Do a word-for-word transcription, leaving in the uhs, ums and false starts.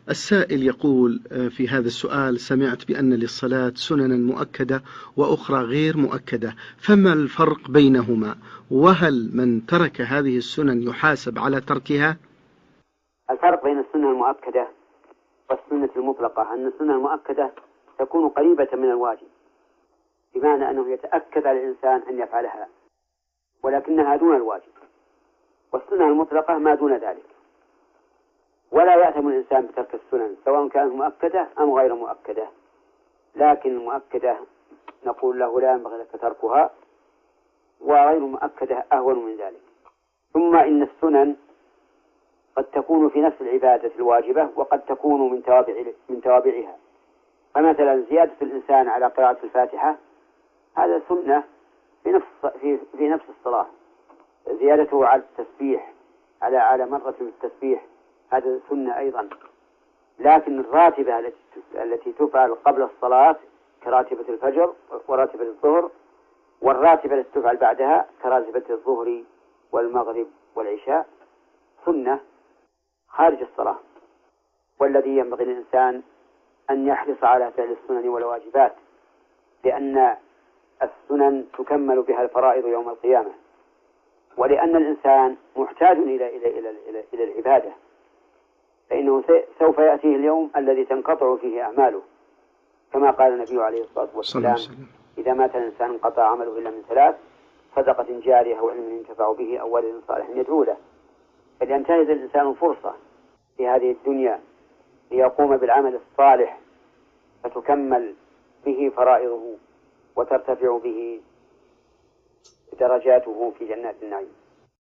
السائل يقول في هذا السؤال: سمعت بأن للصلاة سننا مؤكدة وأخرى غير مؤكدة، فما الفرق بينهما؟ وهل من ترك هذه السنن يحاسب على تركها؟ الفرق بين السنة المؤكدة والسنة المطلقة أن السنة المؤكدة تكون قريبة من الواجب، بمعنى أنه يتأكد على الإنسان أن يفعلها، ولكنها دون الواجب. والسنة المطلقة ما دون ذلك، ولا يأثم الإنسان بترك السنن سواء كانت مؤكدة أم غير مؤكدة، لكن المؤكدة نقول له لا ينبغي لك تركها، وغير مؤكدة أهون من ذلك. ثم إن السنن قد تكون في نفس العبادة الواجبة، وقد تكون من توابع من توابعها. فمثلا زيادة الإنسان على قراءة الفاتحة هذا سنة في نفس في في نفس الصلاة، زيادته على التسبيح على على مرة من التسبيح هذا سنة أيضا. لكن الراتبة التي التي تفعل قبل الصلاة كراتبة الفجر وراتبة الظهر، والراتبة التي تفعل بعدها كراتبة الظهر والمغرب والعشاء سنة خارج الصلاة. والذي ينبغي للإنسان أن يحرص على فعل السنن والواجبات، لأن السنن تكمل بها الفرائض يوم القيامة، ولأن الإنسان محتاج إلى إلى إلى إلى, إلى العبادة، فإنه سوف يأتيه اليوم الذي تنقطع فيه أعماله، كما قال النبي عليه الصلاة والسلام: إذا مات الإنسان انقطع عمله إلا من ثلاث: صدقة جارية أو علم ينتفع به أو ولد صالح يدعو له. فلينتهز الإنسان فرصة في هذه الدنيا ليقوم بالعمل الصالح فتكمل به فرائضه وترتفع به درجاته في جنات النعيم.